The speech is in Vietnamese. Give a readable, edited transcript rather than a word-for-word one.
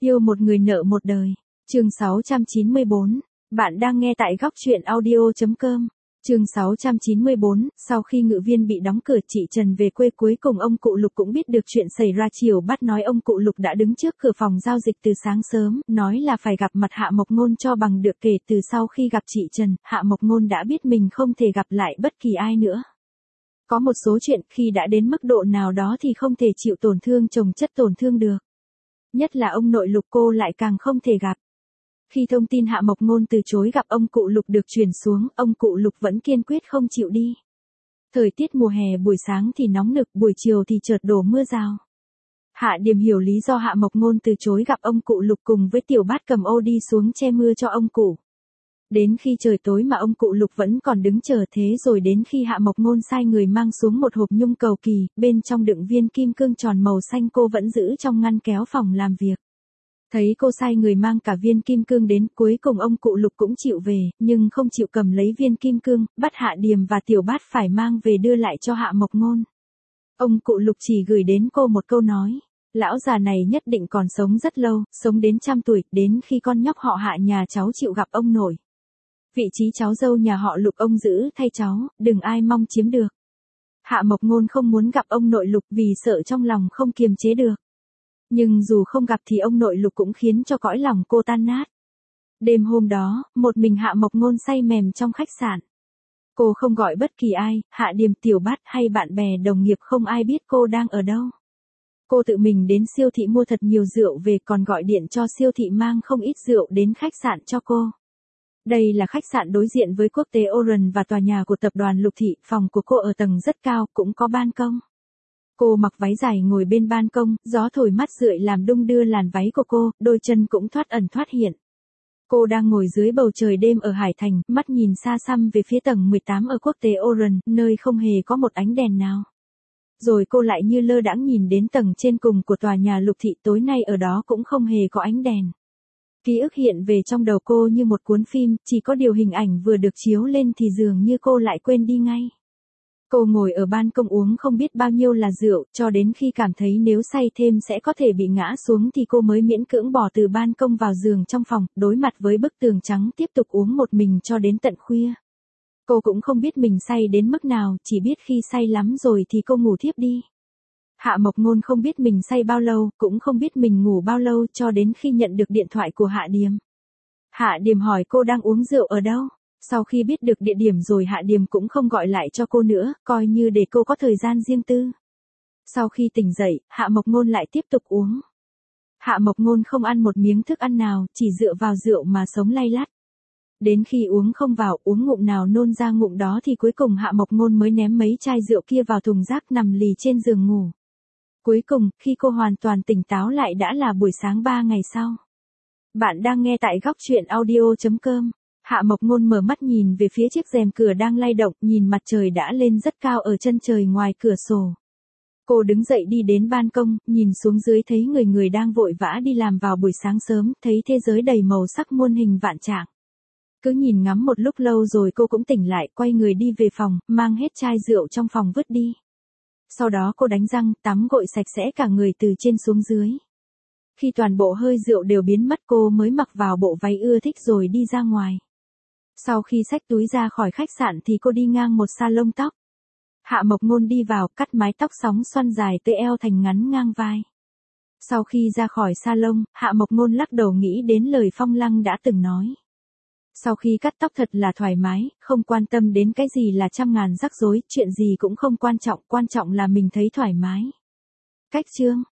Yêu một người nợ một đời. Chương 694. Bạn đang nghe tại góc truyện audio.com. Chương 694, sau khi Ngự Viên bị đóng cửa, chị Trần về quê, cuối cùng ông cụ Lục cũng biết được chuyện xảy ra. Chiều bắt nói ông cụ Lục đã đứng trước cửa phòng giao dịch từ sáng sớm, nói là phải gặp mặt Hạ Mộc Ngôn cho bằng được. Kể từ sau khi gặp chị Trần, Hạ Mộc Ngôn đã biết mình không thể gặp lại bất kỳ ai nữa. Có một số chuyện khi đã đến mức độ nào đó thì không thể chịu tổn thương chồng chất tổn thương được. Nhất là ông nội Lục cô lại càng không thể gặp. Khi thông tin Hạ Mộc Ngôn từ chối gặp ông cụ Lục được truyền xuống, ông cụ Lục vẫn kiên quyết không chịu đi. Thời tiết mùa hè buổi sáng thì nóng nực, buổi chiều thì chợt đổ mưa rào. Hạ Điềm hiểu lý do Hạ Mộc Ngôn từ chối gặp ông cụ Lục, cùng với Tiểu Bát cầm ô đi xuống che mưa cho ông cụ. Đến khi trời tối mà ông cụ Lục vẫn còn đứng chờ, thế rồi đến khi Hạ Mộc Ngôn sai người mang xuống một hộp nhung cầu kỳ, bên trong đựng viên kim cương tròn màu xanh, cô vẫn giữ trong ngăn kéo phòng làm việc. Thấy cô sai người mang cả viên kim cương đến, cuối cùng ông cụ Lục cũng chịu về, nhưng không chịu cầm lấy viên kim cương, bắt Hạ Điềm và Tiểu Bát phải mang về đưa lại cho Hạ Mộc Ngôn. Ông cụ Lục chỉ gửi đến cô một câu nói: lão già này nhất định còn sống rất lâu, sống đến 100 tuổi, đến khi con nhóc họ Hạ nhà cháu chịu gặp ông nội. Vị trí cháu dâu nhà họ Lục ông giữ thay cháu, đừng ai mong chiếm được. Hạ Mộc Ngôn không muốn gặp ông nội Lục vì sợ trong lòng không kiềm chế được. Nhưng dù không gặp thì ông nội Lục cũng khiến cho cõi lòng cô tan nát. Đêm hôm đó, một mình Hạ Mộc Ngôn say mềm trong khách sạn. Cô không gọi bất kỳ ai, Hạ Điềm, Tiểu Bát hay bạn bè đồng nghiệp không ai biết cô đang ở đâu. Cô tự mình đến siêu thị mua thật nhiều rượu về, còn gọi điện cho siêu thị mang không ít rượu đến khách sạn cho cô. Đây là khách sạn đối diện với Quốc tế Oran và tòa nhà của tập đoàn Lục Thị, phòng của cô ở tầng rất cao, cũng có ban công. Cô mặc váy dài ngồi bên ban công, gió thổi mát rượi làm đung đưa làn váy của cô, đôi chân cũng thoát ẩn thoát hiện. Cô đang ngồi dưới bầu trời đêm ở Hải Thành, mắt nhìn xa xăm về phía tầng 18 ở Quốc tế Oran, nơi không hề có một ánh đèn nào. Rồi cô lại như lơ đãng nhìn đến tầng trên cùng của tòa nhà Lục Thị, tối nay ở đó cũng không hề có ánh đèn. Ký ức hiện về trong đầu cô như một cuốn phim, chỉ có điều hình ảnh vừa được chiếu lên thì dường như cô lại quên đi ngay. Cô ngồi ở ban công uống không biết bao nhiêu là rượu, cho đến khi cảm thấy nếu say thêm sẽ có thể bị ngã xuống thì cô mới miễn cưỡng bỏ từ ban công vào giường trong phòng, đối mặt với bức tường trắng tiếp tục uống một mình cho đến tận khuya. Cô cũng không biết mình say đến mức nào, chỉ biết khi say lắm rồi thì cô ngủ thiếp đi. Hạ Mộc Ngôn không biết mình say bao lâu, cũng không biết mình ngủ bao lâu, cho đến khi nhận được điện thoại của Hạ Điềm. Hạ Điềm hỏi cô đang uống rượu ở đâu. Sau khi biết được địa điểm rồi, Hạ Điềm cũng không gọi lại cho cô nữa, coi như để cô có thời gian riêng tư. Sau khi tỉnh dậy, Hạ Mộc Ngôn lại tiếp tục uống. Hạ Mộc Ngôn không ăn một miếng thức ăn nào, chỉ dựa vào rượu mà sống lay lắt. Đến khi uống không vào, uống ngụm nào nôn ra ngụm đó thì cuối cùng Hạ Mộc Ngôn mới ném mấy chai rượu kia vào thùng rác, nằm lì trên giường ngủ. Cuối cùng, khi cô hoàn toàn tỉnh táo lại đã là buổi sáng 3 ngày sau. Bạn đang nghe tại góc truyện audio.com. Hạ Mộc Ngôn mở mắt nhìn về phía chiếc rèm cửa đang lay động, nhìn mặt trời đã lên rất cao ở chân trời ngoài cửa sổ. Cô đứng dậy đi đến ban công, nhìn xuống dưới thấy người đang vội vã đi làm vào buổi sáng sớm, thấy thế giới đầy màu sắc muôn hình vạn trạng. Cứ nhìn ngắm một lúc lâu rồi cô cũng tỉnh lại, quay người đi về phòng, mang hết chai rượu trong phòng vứt đi. Sau đó cô đánh răng, tắm gội sạch sẽ cả người từ trên xuống dưới. Khi toàn bộ hơi rượu đều biến mất, cô mới mặc vào bộ váy ưa thích rồi đi ra ngoài. Sau khi xách túi ra khỏi khách sạn thì cô đi ngang một salon tóc. Hạ Mộc Ngôn đi vào, cắt mái tóc sóng xoăn dài tới eo thành ngắn ngang vai. Sau khi ra khỏi salon, Hạ Mộc Ngôn lắc đầu nghĩ đến lời Phong Lăng đã từng nói. Sau khi cắt tóc thật là thoải mái, không quan tâm đến cái gì là trăm ngàn rắc rối, chuyện gì cũng không quan trọng là mình thấy thoải mái. Cách chương